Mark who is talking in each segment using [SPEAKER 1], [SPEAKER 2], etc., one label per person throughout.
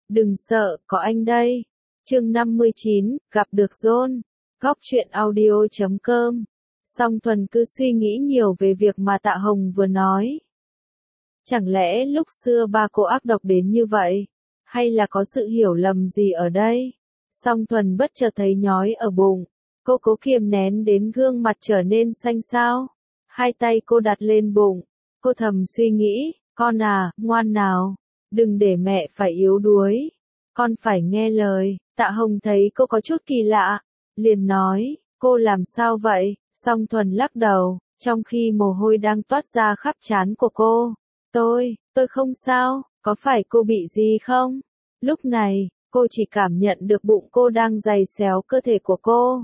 [SPEAKER 1] Đừng sợ, có anh đây. Chương 59, gặp được John. Góc truyện audio.com. Song Thuần cứ suy nghĩ nhiều về việc mà Tạ Hồng vừa nói. Chẳng lẽ lúc xưa ba cô ác độc đến như vậy? Hay là có sự hiểu lầm gì ở đây? Song Thuần bất chợt thấy nhói ở bụng. Cô cố kiềm nén đến gương mặt trở nên xanh xao. Hai tay cô đặt lên bụng. Cô thầm suy nghĩ, con à, ngoan nào. Đừng để mẹ phải yếu đuối. Con phải nghe lời. Tạ Hồng thấy cô có chút kỳ lạ. Liền nói, cô làm sao vậy? Song Thuần lắc đầu, trong khi mồ hôi đang toát ra khắp trán của cô. Tôi không sao, có phải cô bị gì không? Lúc này, cô chỉ cảm nhận được bụng cô đang giày xéo cơ thể của cô.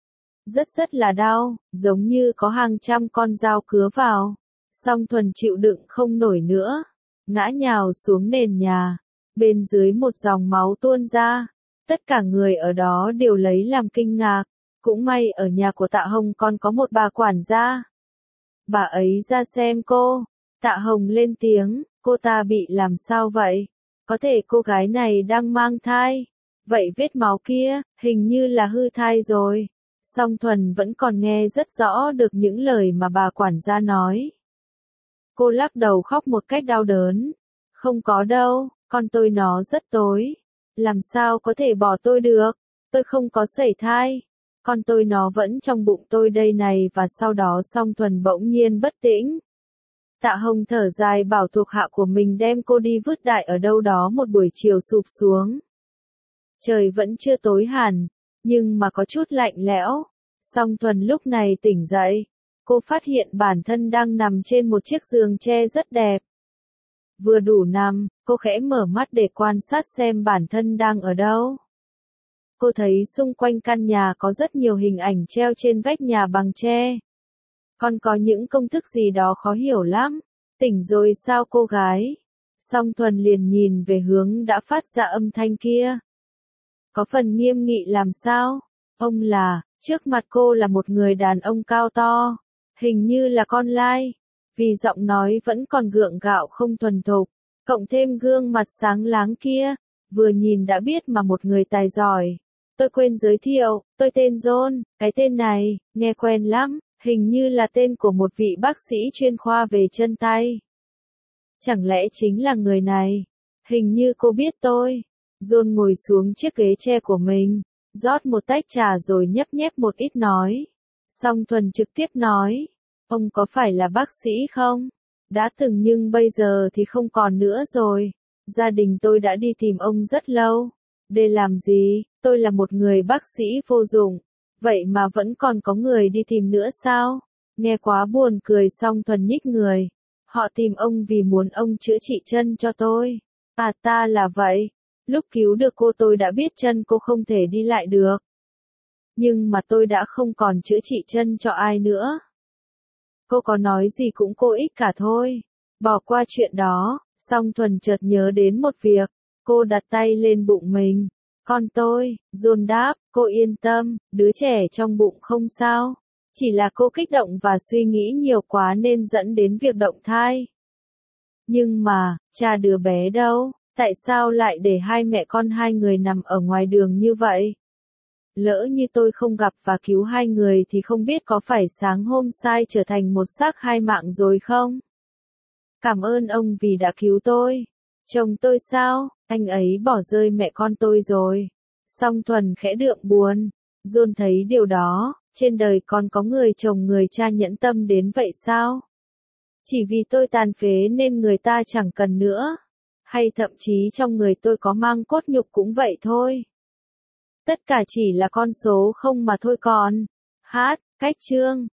[SPEAKER 1] Rất là đau, giống như có hàng trăm con dao cứa vào. Song Thuần chịu đựng không nổi nữa, ngã nhào xuống nền nhà. Bên dưới một dòng máu tuôn ra. Tất cả người ở đó đều lấy làm kinh ngạc. Cũng may ở nhà của Tạ Hồng còn có một bà quản gia. Bà ấy ra xem cô. Tạ Hồng lên tiếng, cô ta bị làm sao vậy? Có thể cô gái này đang mang thai. Vậy vết máu kia, hình như là hư thai rồi. Song Thuần vẫn còn nghe rất rõ được những lời mà bà quản gia nói. Cô lắc đầu khóc một cách đau đớn. Không có đâu, con tôi nó rất tối. Làm sao có thể bỏ tôi được? Tôi không có sẩy thai. Con tôi nó vẫn trong bụng tôi đây này. Và sau đó Song Thuần bỗng nhiên bất tĩnh. Tạ Hồng thở dài bảo thuộc hạ của mình đem cô đi vứt đại ở đâu đó một buổi chiều sụp xuống. Trời vẫn chưa tối hẳn, nhưng mà có chút lạnh lẽo. Song Thuần lúc này tỉnh dậy. Cô phát hiện bản thân đang nằm trên một chiếc giường tre rất đẹp. Vừa đủ nằm, cô khẽ mở mắt để quan sát xem bản thân đang ở đâu. Cô thấy xung quanh căn nhà có rất nhiều hình ảnh treo trên vách nhà bằng tre. Còn có những công thức gì đó khó hiểu lắm. Tỉnh rồi sao cô gái? Song Thuần liền nhìn về hướng đã phát ra âm thanh kia. Có phần nghiêm nghị làm sao? Ông là, trước mặt cô là một người đàn ông cao to. Hình như là con lai. Vì giọng nói vẫn còn gượng gạo không thuần thục. Cộng thêm gương mặt sáng láng kia. Vừa nhìn đã biết mà một người tài giỏi. Tôi quên giới thiệu, tôi tên John. Cái tên này, nghe quen lắm. Hình như là tên của một vị bác sĩ chuyên khoa về chân tay. Chẳng lẽ chính là người này? Hình như cô biết tôi. John ngồi xuống chiếc ghế tre của mình, rót một tách trà rồi nhấp nhép một ít nói. Song Thuần trực tiếp nói, ông có phải là bác sĩ không? Đã từng nhưng bây giờ thì không còn nữa rồi. Gia đình tôi đã đi tìm ông rất lâu. Để làm gì? Tôi là một người bác sĩ vô dụng. Vậy mà vẫn còn có người đi tìm nữa sao? Nghe quá buồn cười. Song Thuần nhích người. Họ tìm ông vì muốn ông chữa trị chân cho tôi. À ta là vậy. Lúc cứu được cô tôi đã biết chân cô không thể đi lại được. Nhưng mà tôi đã không còn chữa trị chân cho ai nữa. Cô có nói gì cũng vô ích cả thôi. Bỏ qua chuyện đó. Song Thuần chợt nhớ đến một việc. Cô đặt tay lên bụng mình. Con tôi, John đáp, cô yên tâm, đứa trẻ trong bụng không sao. Chỉ là cô kích động và suy nghĩ nhiều quá nên dẫn đến việc động thai. Nhưng mà, cha đứa bé đâu? Tại sao lại để hai mẹ con hai người nằm ở ngoài đường như vậy? Lỡ như tôi không gặp và cứu hai người thì không biết có phải sáng hôm sai trở thành một xác hai mạng rồi không? Cảm ơn ông vì đã cứu tôi. Chồng tôi sao? Anh ấy bỏ rơi mẹ con tôi rồi. Song Thuần khẽ đượm buồn. John thấy điều đó, trên đời còn có người chồng người cha nhẫn tâm đến vậy sao? Chỉ vì tôi tàn phế nên người ta chẳng cần nữa. Hay thậm chí trong người tôi có mang cốt nhục cũng vậy thôi. Tất cả chỉ là con số không mà thôi còn. Hát, cách chương.